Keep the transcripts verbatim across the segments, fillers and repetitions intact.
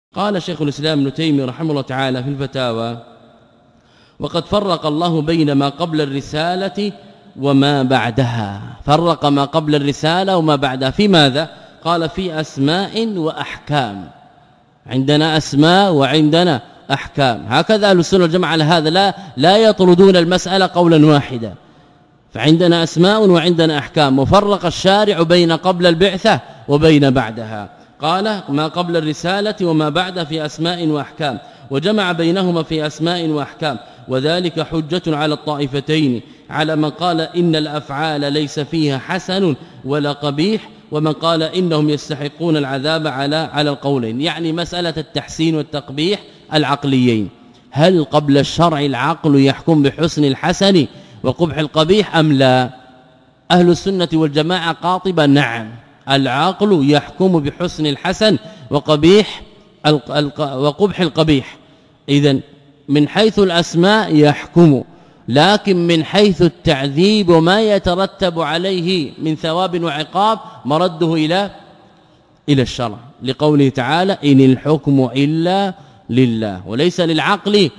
قال شيخ الإسلام ابن تيمية رحمه الله تعالى في الفتاوى: وقد فرق الله بين ما قبل الرسالة وما بعدها. فرق ما قبل الرسالة وما بعدها في ماذا؟ قال في أسماء وأحكام. عندنا أسماء وعندنا أحكام. هكذا أهل السنة والجماعة على هذا لا لا يطردون المسألة قولا واحدا. فعندنا أسماء وعندنا أحكام، وفرق الشارع بين قبل البعثة وبين بعدها. قال ما قبل الرسالة وما بعد في أسماء وأحكام، وجمع بينهما في أسماء وأحكام، وذلك حجة على الطائفتين، على من قال إن الأفعال ليس فيها حسن ولا قبيح، ومن قال إنهم يستحقون العذاب على على القولين. يعني مسألة التحسين والتقبيح العقليين، هل قبل الشرع العقل يحكم بحسن الحسن وقبح القبيح أم لا؟ أهل السنة والجماعة قاطبة نعم، العقل يحكم بحسن الحسن وقبيح وقبح القبيح. إذن من حيث الأسماء يحكم، لكن من حيث التعذيب وما يترتب عليه من ثواب وعقاب مرده إلى إلى الشرع، لقوله تعالى: إن الحكم إلا لله. وليس للعقل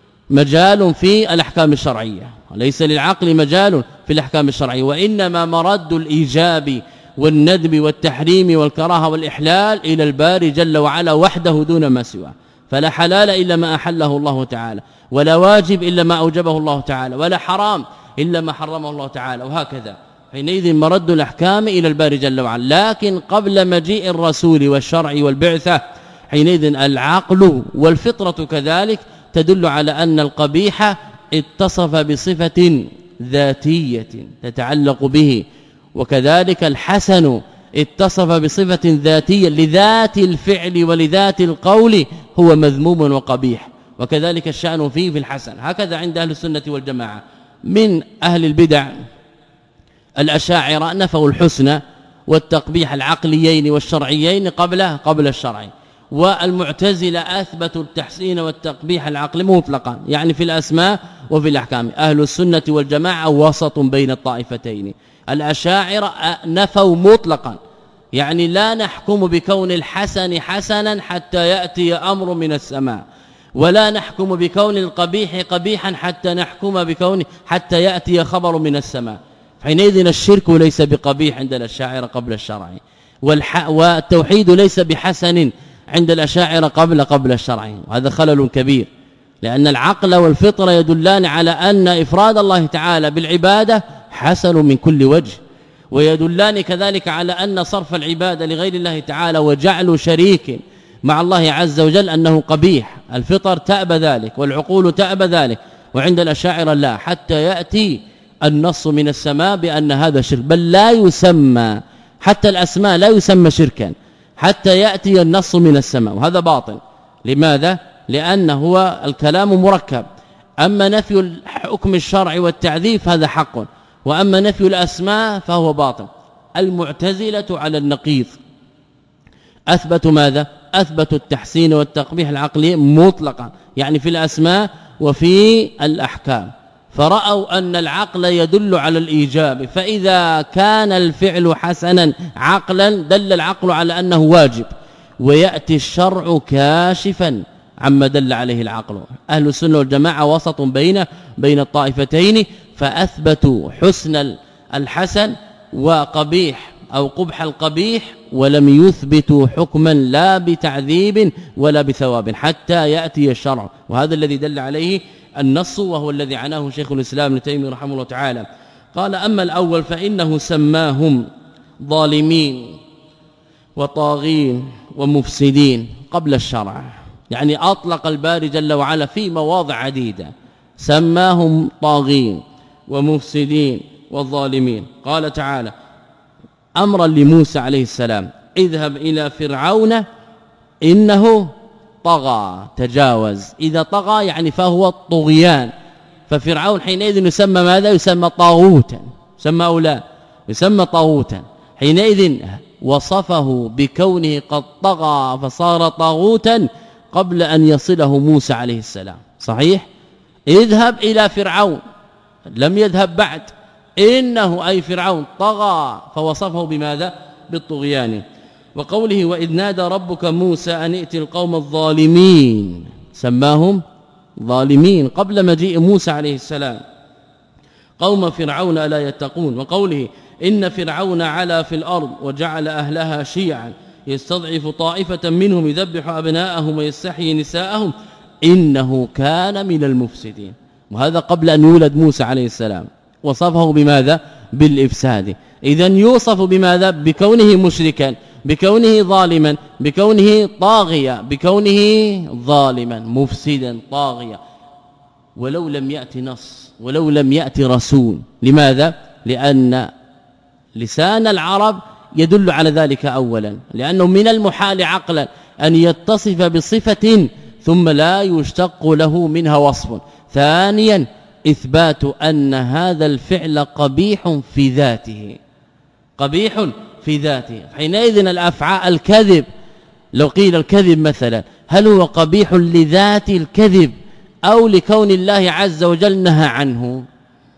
مجال في الأحكام الشرعية، وليس للعقل مجال في الأحكام الشرعية، وإنما مرد الإيجاب والندب والتحريم والكراهه والإحلال إلى الباري جل وعلا وحده دون ما سواه. فلا حلال إلا ما أحله الله تعالى، ولا واجب إلا ما أوجبه الله تعالى، ولا حرام إلا ما حرمه الله تعالى، وهكذا. حينئذ مرد الأحكام إلى الباري جل وعلا. لكن قبل مجيء الرسول والشرع والبعثة حينئذ العقل والفطرة كذلك تدل على أن القبيح اتصف بصفة ذاتية تتعلق به، وكذلك الحسن اتصف بصفة ذاتية لذات الفعل ولذات القول هو مذموم وقبيح، وكذلك الشأن فيه في الحسن. هكذا عند أهل السنة والجماعة. من أهل البدع الأشاعرة نفوا الحسن والتقبيح العقليين والشرعيين قبل قبل الشرع، والمعتزلة أثبتوا التحسين والتقبيح العقلي مطلقا، يعني في الأسماء وفي الأحكام. أهل السنة والجماعة وسط بين الطائفتين. الأشاعرة نفوا مطلقا، يعني لا نحكم بكون الحسن حسنا حتى يأتي أمر من السماء، ولا نحكم بكون القبيح قبيحا حتى نحكم بكون حتى يأتي خبر من السماء. حينئذ الشرك ليس بقبيح عند الأشاعرة قبل الشرع، والتوحيد ليس بحسن عند الأشاعرة قبل قبل الشرع. وهذا خلل كبير، لأن العقل والفطرة يدلان على أن إفراد الله تعالى بالعبادة حسن من كل وجه، ويدلان كذلك على أن صرف العبادة لغير الله تعالى وجعل شريك مع الله عز وجل أنه قبيح. الفطر تأبى ذلك والعقول تأبى ذلك، وعند الأشاعرة لا، حتى يأتي النص من السماء بأن هذا شرك، بل لا يسمى حتى الأسماء لا يسمى شركا حتى يأتي النص من السماء، وهذا باطل. لماذا؟ لأن هو الكلام مركب. أما نفي الحكم الشرعي والتعذيب هذا حق، وأما نفي الأسماء فهو باطل. المعتزلة على النقيض أثبتوا ماذا؟ أثبتوا التحسين والتقبيح العقلي مطلقا، يعني في الأسماء وفي الأحكام. فرأوا أن العقل يدل على الإيجاب، فإذا كان الفعل حسنا عقلا دل العقل على أنه واجب، ويأتي الشرع كاشفا عما دل عليه العقل. أهل السنة والجماعة وسط بين بين الطائفتين، فأثبتوا حسن الحسن وقبيح أو قبح القبيح، ولم يثبتوا حكما لا بتعذيب ولا بثواب حتى يأتي الشرع. وهذا الذي دل عليه النص، وهو الذي عناه شيخ الإسلام ابن تيمية رحمه الله تعالى. قال: أما الأول فإنه سماهم ظالمين وطاغين ومفسدين قبل الشرع، يعني أطلق الباري جل وعلا في مواضع عديدة، سماهم طاغين ومفسدين والظالمين. قال تعالى أمرا لموسى عليه السلام: اذهب إلى فرعون إنه طغى، تجاوز. إذا طغى يعني فهو الطغيان، ففرعون حينئذ يسمى ماذا؟ يسمى طاغوتا، يسمى أولا يسمى طاغوتا. حينئذ وصفه بكونه قد طغى فصار طاغوتا قبل أن يصله موسى عليه السلام. صحيح؟ اذهب إلى فرعون، لم يذهب بعد، إنه أي فرعون طغى، فوصفه بماذا؟ بالطغيان. وقوله وإذ نادى ربك موسى أن ائت القوم الظالمين سماهم ظالمين قبل مجيء موسى عليه السلام قوم فرعون لا يتقون. وقوله إن فرعون علا في الأرض وجعل أهلها شيعا يستضعف طائفة منهم يذبح أبناءهم ويستحيي نساءهم إنه كان من المفسدين. وهذا قبل أن يولد موسى عليه السلام وصفه بماذا؟ بالإفساد. إذن يوصف بماذا؟ بكونه مشركا، بكونه ظالما، بكونه طاغيا، بكونه ظالما مفسدا طاغيا، ولو لم يأتي نص ولو لم يأتي رسول. لماذا؟ لأن لسان العرب يدل على ذلك أولا، لأنه من المحال عقلا أن يتصف بصفة ثم لا يشتق له منها وصف. ثانيا إثبات أن هذا الفعل قبيح في ذاته، قبيح في ذاته. حينئذ الأفعال الكذب، لو قيل الكذب مثلا هل هو قبيح لذات الكذب أو لكون الله عز وجل نهى عنه؟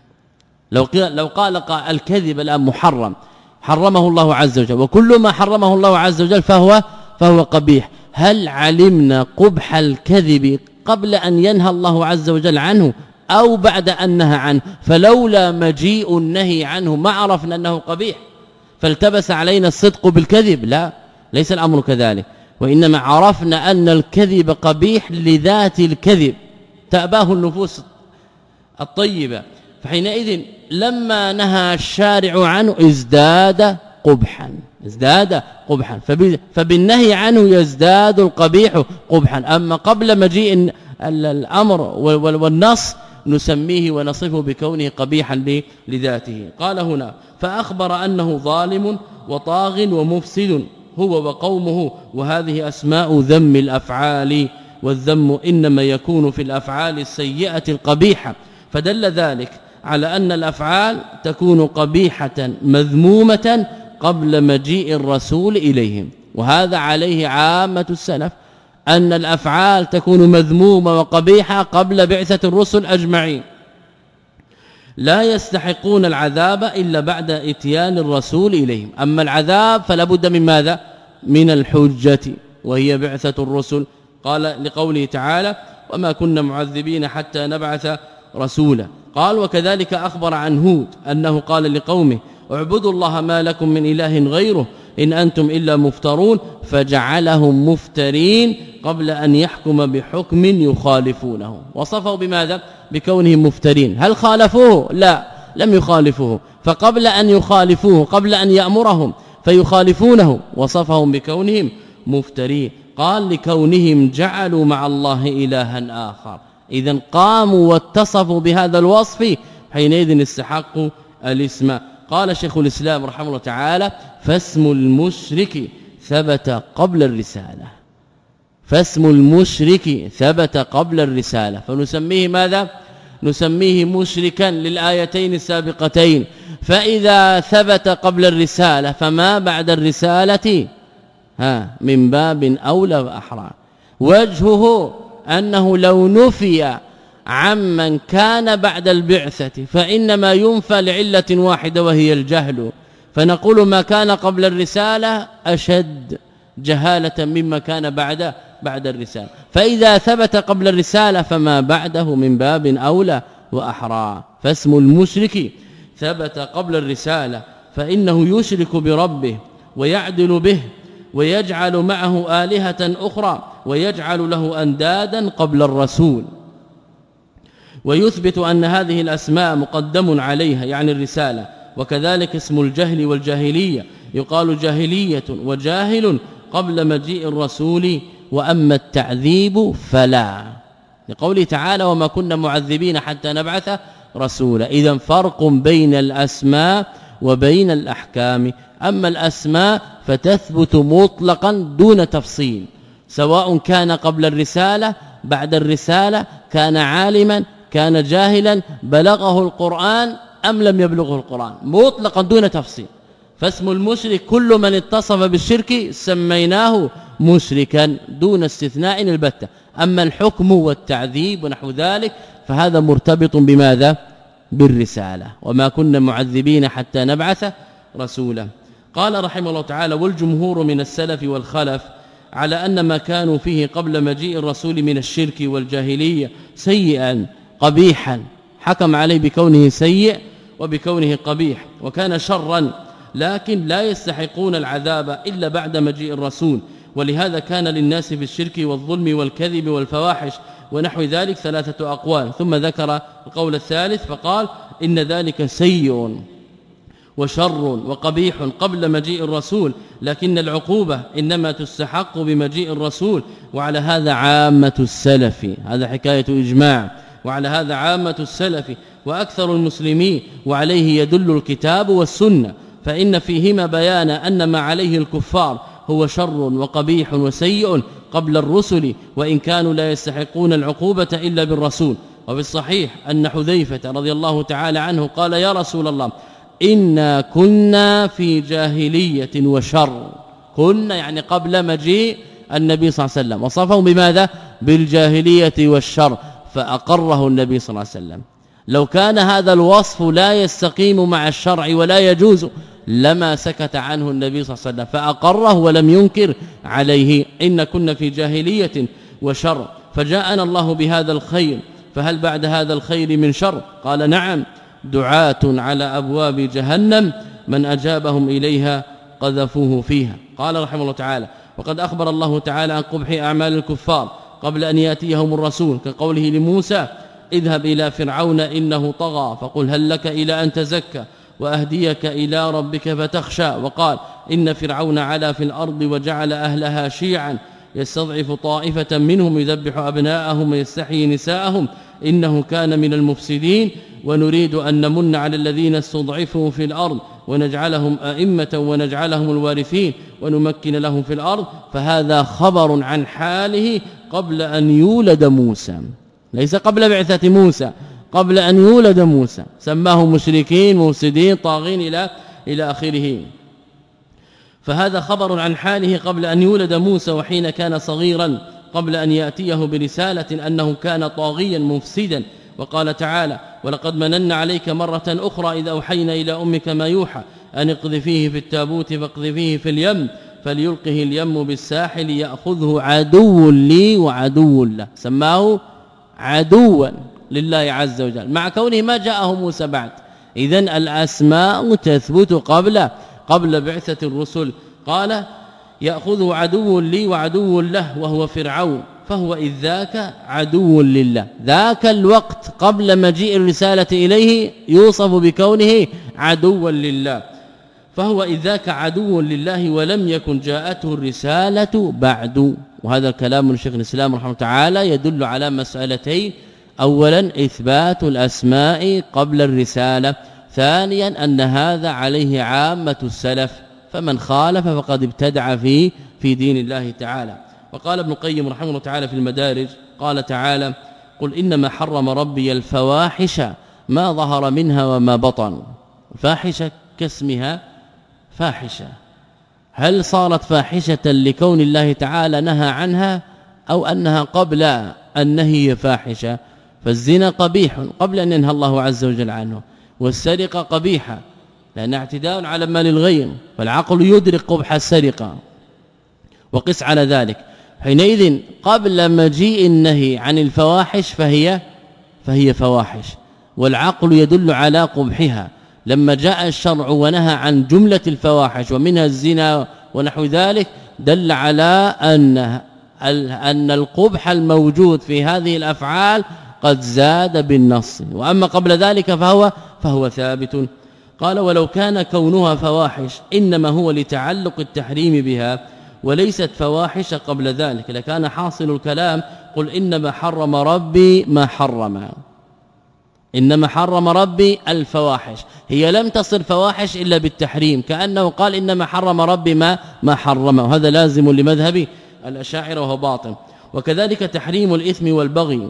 لو قال لو قال الكذب الآن محرم حرمه الله عز وجل، وكل ما حرمه الله عز وجل فهو فهو قبيح، هل علمنا قبح الكذب قبل أن ينهى الله عز وجل عنه أو بعد أن نهى عنه؟ فلولا مجيء النهي عنه ما عرفنا أنه قبيح فالتبس علينا الصدق بالكذب. لا، ليس الأمر كذلك، وإنما عرفنا أن الكذب قبيح لذات الكذب تأباه النفوس الطيبة. فحينئذ لما نهى الشارع عنه ازداد قبحا، ازداد قبحا، فبالنهي عنه يزداد القبيح قبحا. أما قبل مجيء الأمر والنص نسميه ونصفه بكونه قبيحا لذاته. قال هنا فأخبر أنه ظالم وطاغ ومفسد هو وقومه، وهذه أسماء ذم الأفعال، والذم إنما يكون في الأفعال السيئة القبيحة، فدل ذلك على أن الأفعال تكون قبيحة مذمومة قبل مجيء الرسول إليهم. وهذا عليه عامة السلف، أن الأفعال تكون مذمومة وقبيحة قبل بعثة الرسل أجمعين، لا يستحقون العذاب إلا بعد إتيان الرسول إليهم. أما العذاب فلا بد من ماذا؟ من الحجة وهي بعثة الرسل. قال لقوله تعالى وما كنا معذبين حتى نبعث رسولا. قال وكذلك أخبر عن هود أنه قال لقومه اعبدوا الله ما لكم من إله غيره إن أنتم إلا مفترون، فجعلهم مفترين قبل أن يحكم بحكم يخالفونه. وصفه بماذا؟ بكونهم مفترين. هل خالفوه؟ لا، لم يخالفوه، فقبل أن يخالفوه قبل أن يأمرهم فيخالفونه وصفهم بكونهم مفترين. قال لكونهم جعلوا مع الله إلها آخر، إذن قاموا واتصفوا بهذا الوصف حينئذ استحقوا الاسم. قال شيخ الإسلام رحمه الله تعالى فاسم المشرك ثبت قبل الرسالة، فاسم المشرك ثبت قبل الرسالة، فنسميه ماذا؟ نسميه مشركا للآيتين السابقتين. فإذا ثبت قبل الرسالة فما بعد الرسالة ها من باب أولى وأحرى. وجهه أنه لو نفي عمن كان بعد البعثة فإنما ينفى لعلة واحدة وهي الجهل، فنقول ما كان قبل الرسالة أشد جهالة مما كان بعد بعد الرسالة. فإذا ثبت قبل الرسالة فما بعده من باب أولى وأحرى. فاسم المشرك ثبت قبل الرسالة، فإنه يشرك بربه ويعدل به ويجعل معه آلهة أخرى ويجعل له أندادا قبل الرسول، ويثبت أن هذه الأسماء مقدم عليها يعني الرسالة. وكذلك اسم الجهل والجاهلية، يقال جاهلية وجاهل قبل مجيء الرسول، وأما التعذيب فلا، لقوله تعالى وما كنا معذبين حتى نبعث رسولا. إذن فرق بين الأسماء وبين الأحكام. أما الأسماء فتثبت مطلقا دون تفصيل، سواء كان قبل الرسالة بعد الرسالة، كان عالما كان جاهلا، بلغه القرآن أم لم يبلغه القرآن، مطلقا دون تفصيل. فاسم المشرك كل من اتصف بالشرك سميناه مشركا دون استثناء البتة. أما الحكم والتعذيب ونحو ذلك فهذا مرتبط بماذا؟ بالرسالة. وما كنا معذبين حتى نبعث رسولا. قال رحمه الله تعالى: والجمهور من السلف والخلف على أن ما كانوا فيه قبل مجيء الرسول من الشرك والجاهلية سيئا قبيحا، حكم عليه بكونه سيء وبكونه قبيح، وكان شرا، لكن لا يستحقون العذاب إلا بعد مجيء الرسول. ولهذا كان للناس في الشرك والظلم والكذب والفواحش ونحو ذلك ثلاثة أقوال، ثم ذكر القول الثالث فقال: إن ذلك سيء وشر وقبيح قبل مجيء الرسول، لكن العقوبة إنما تستحق بمجيء الرسول. وعلى هذا عامة السلف، هذا حكاية إجماع، وعلى هذا عامة السلف وأكثر المسلمين، وعليه يدل الكتاب والسنة، فإن فيهما بيان أن ما عليه الكفار هو شر وقبيح وسيء قبل الرسل، وإن كانوا لا يستحقون العقوبة إلا بالرسول. وفي الصحيح أن حذيفة رضي الله تعالى عنه قال: يا رسول الله، إنا كنا في جاهلية وشر. كنا يعني قبل مجيء النبي صلى الله عليه وسلم، وصفه بماذا؟ بالجاهلية والشر، فأقره النبي صلى الله عليه وسلم. لو كان هذا الوصف لا يستقيم مع الشرع ولا يجوز لما سكت عنه النبي صلى الله عليه وسلم، فأقره ولم ينكر عليه. إن كنا في جاهلية وشر، فجاءنا الله بهذا الخير، فهل بعد هذا الخير من شر؟ قال: نعم، دعاة على أبواب جهنم من أجابهم إليها قذفوه فيها. قال رحمه الله تعالى: وقد أخبر الله تعالى عن قبح أعمال الكفار قبل أن يأتيهم الرسول، كقوله لموسى: اذهب إلى فرعون إنه طغى فقل هل لك إلى أن تزكى وأهديك إلى ربك فتخشى. وقال: إن فرعون علا في الأرض وجعل أهلها شيعا يستضعف طائفة منهم يذبح أبناءهم ويستحيي نساءهم إنه كان من المفسدين ونريد أن نمن على الذين استضعفوا في الأرض ونجعلهم أئمة ونجعلهم الوارثين ونمكن لهم في الأرض. فهذا خبر عن حاله قبل أن يولد موسى، ليس قبل بعثة موسى، قبل أن يولد موسى. سماه مشركين مفسدين طاغين إلى إلى آخره. فهذا خبر عن حاله قبل أن يولد موسى، وحين كان صغيرا قبل أن يأتيه برسالة أنه كان طاغيا مفسدا. وقال تعالى: ولقد مننا عليك مرة أخرى إذا أوحينا إلى أمك ما يوحى أن اقذفيه في التابوت فاقذفيه في اليم فليلقه اليم بالساحل يأخذه عدو لي وعدو له. سماه عدوا لله عز وجل مع كونه ما جاءه موسى بعد. إذن الأسماء تثبت قبل قبل بعثة الرسل. قال: يأخذه عدو لي وعدو له وهو فرعون، فهو إذ ذاك عدو لله. ذاك الوقت قبل مجيء الرسالة إليه يوصف بكونه عدوا لله، فهو إذ ذاك عدو لله ولم يكن جاءته الرسالة بعد. وهذا الكلام من شيخ الإسلام رحمه الله تعالى يدل على مسألتين: أولا إثبات الأسماء قبل الرسالة، ثانيا أن هذا عليه عامة السلف، فمن خالف فقد ابتدع في في دين الله تعالى. وقال ابن القيم رحمه الله تعالى في المدارج، قال تعالى: قل إنما حرم ربي الفواحش ما ظهر منها وما بطن. الفاحشة كاسمها فاحشة، هل صارت فاحشة لكون الله تعالى نهى عنها أو أنها قبل النهي فاحشة؟ فالزنا قبيح قبل أن ينهى الله عز وجل عنه، والسرقة قبيحة لأن اعتداء على مال الغير، فالعقل يدرك قبح السرقة. وقس على ذلك، حينئذ قبل مجيء النهي عن الفواحش فهي فهي فواحش، والعقل يدل على قبحها. لما جاء الشرع ونهى عن جملة الفواحش ومنها الزنا ونحو ذلك، دل على أن أن القبح الموجود في هذه الأفعال قد زاد بالنص، وأما قبل ذلك فهو فهو ثابت. قال: ولو كان كونها فواحش إنما هو لتعلق التحريم بها وليست فواحش قبل ذلك لكان حاصل الكلام: قل إنما حرم ربي ما حرم. إنما حرم ربي الفواحش، هي لم تصل فواحش إلا بالتحريم، كأنه قال إنما حرم ربي ما ما حرم، وهذا لازم لمذهب الأشاعرة وهو باطل. وكذلك تحريم الإثم والبغي،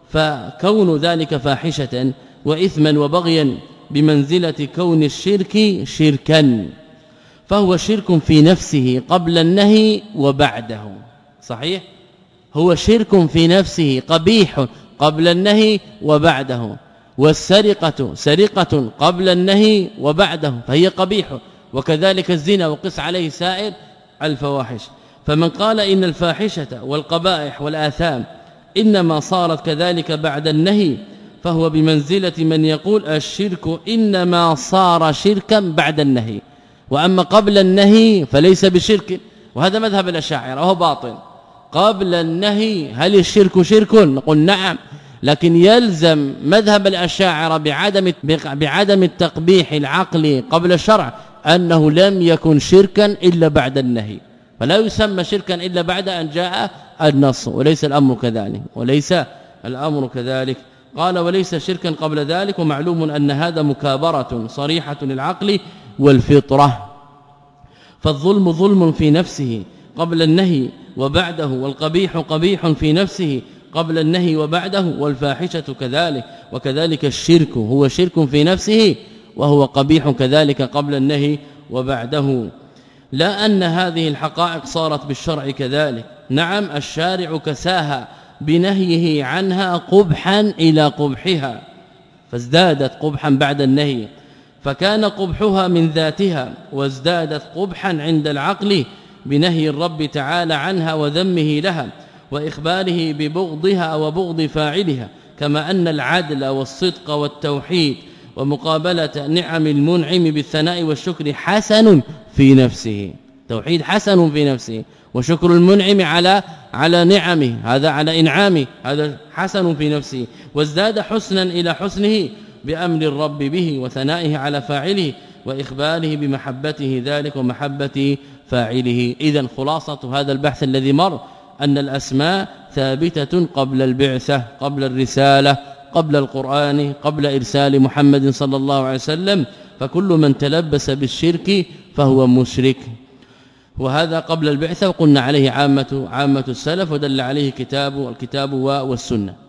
فكون ذلك فاحشة وإثما وبغيا بمنزلة كون الشرك شركا، فهو شرك في نفسه قبل النهي وبعده. صحيح، هو شرك في نفسه قبيح قبل النهي وبعده. والسرقة سرقة قبل النهي وبعده فهي قبيح، وكذلك الزنا وقس عليه سائر الفواحش. فمن قال إن الفاحشة والقبائح والآثام إنما صارت كذلك بعد النهي فهو بمنزلة من يقول الشرك إنما صار شركا بعد النهي، وأما قبل النهي فليس بشرك. وهذا مذهب الأشاعرة وهو باطل. قبل النهي هل الشرك شرك؟ نقول نعم، لكن يلزم مذهب الأشاعرة بعدم بعدم التقبيح العقلي قبل الشرع أنه لم يكن شركا إلا بعد النهي، فلا يسمى شركا إلا بعد أن جاء النص، وليس الأمر كذلك وليس الأمر كذلك. قال وليس شركا قبل ذلك، ومعلوم أن هذا مكابرة صريحة للعقل والفطرة. فالظلم ظلم في نفسه قبل النهي وبعده، والقبيح قبيح في نفسه قبل النهي وبعده، والفاحشة كذلك. وكذلك الشرك هو شرك في نفسه وهو قبيح كذلك قبل النهي وبعده. لا أن هذه الحقائق صارت بالشرع كذلك، نعم الشارع كساها بنهيه عنها قبحا إلى قبحها، فازدادت قبحا بعد النهي، فكان قبحها من ذاتها وازدادت قبحا عند العقل بنهي الرب تعالى عنها وذمه لها وإخباره ببغضها وبغض فاعلها. كما أن العدل والصدق والتوحيد ومقابلة نعم المنعم بالثناء والشكر حسن في نفسه، توحيد حسن في نفسه، وشكر المنعم على على نعمه هذا على انعامه هذا حسن في نفسه، وازداد حسنا إلى حسنه بأمر الرب به وثنائه على فاعله وإخباره بمحبته ذلك ومحبة فاعله. إذن خلاصة هذا البحث الذي مر أن الأسماء ثابتة قبل البعثة، قبل الرسالة، قبل القرآن، قبل إرسال محمد صلى الله عليه وسلم، فكل من تلبس بالشرك فهو مشرك. وهذا قبل البعثة، وقلنا عليه عامة عامة السلف، ودل عليه كتاب الكتاب والسنة.